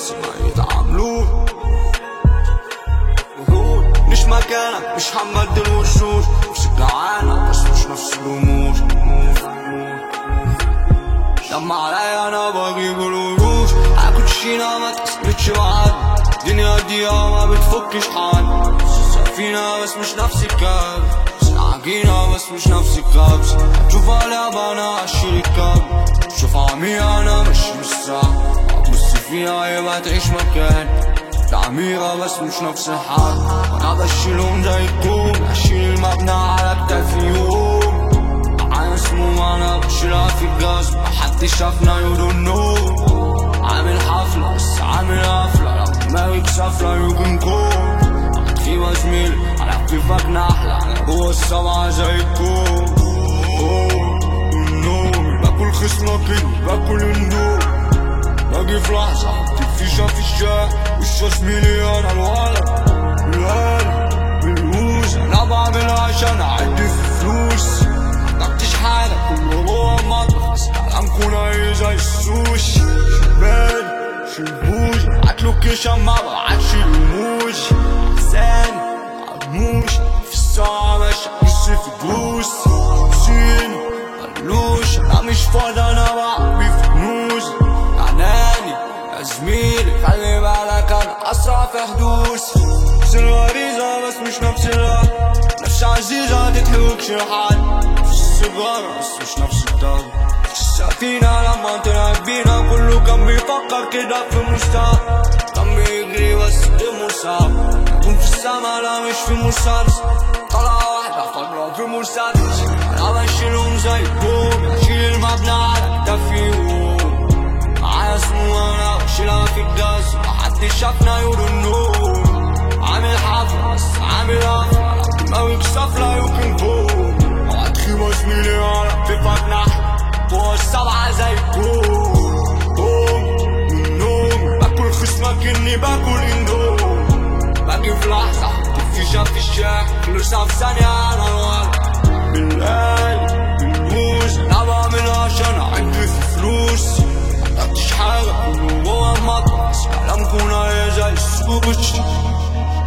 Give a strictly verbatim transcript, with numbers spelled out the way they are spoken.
بس ما يتعاملون مش مكانك مش هنبدل وشوش نفس الجعانة بس مش نفس الرموش لما عليا انا بجيب الوروش هاكل شينا ما تكسرتش بعد الدنيا دي ما بتفكش حد سفينة بس مش نفس الكاب عجينة بس مش نفس الكبس هتشوفها لعبة انا هشيل الكاب شوفها عمية انا ماشي بالساعة هتبص فيها يبقى تعيش مكان تعميرة بس مش نفس الحال وانا بشيلهم زي الكوم هشيل المبنى على كتافي يوم معايا سموم انا بشيلها في الجاز محدش شافنا you don't know عامل حفلة بس عامل قفلة لو دماغك سافلة you can go هتخيبة زميلي على كيفك نحلة انا جوا السبعة زي الكوم النوم باكل خصمك اني باكل اندوم باجي في لحظة فيشة في الشارع وش زميلي انا الولد بالهالي بالهوز انا بعملها عشان اعدي في فلوس مقدرتش حاجة كله جوا المطبخ بس كلامكوا ناي زي السوشي شبان شلبوش بعت لوكيشن ما ببعتش الايموجي لساني مرموش في الساعة ماشي بص في دروس سيني ملوش انا مش فاضي انا بعبي في كنوز عناني يا زميلي خلي بالك انا اسرع في حدوث نفس الغريزة بس مش نفس الوقت نفس عزيزة تتحوكش لحد نفس السيجارة بس مش نفس الدم السفينة لما طلعت بينا كله كان بيفكر كده في المستقبل كان بيجري بس المصاب نكون في السما لا مش في مسلسل طلعة واحدة فجرة في مسدس انا بشيلهم زي البوم اشيل المبنى على كتافي معايا سموم انا بشيلها في الجاز محدش شافنا you don't know عامل حفلة بس عامل قفلة لو دماغك سافلة you can go هتخيبة زميلي على كتفك نحلة جوا السبعة زي الكوم قوم من النوم باكل خصمك اني باكل اندوم باجي في لحظة فيشة في الشارع فلوسها في ثانية انا الولد بالليل بالبوز انا بعملها عشان اعدي في فلوس مقدرتش حاجة كله جوا المطبخ بس كلامكوا ناي زي السوشي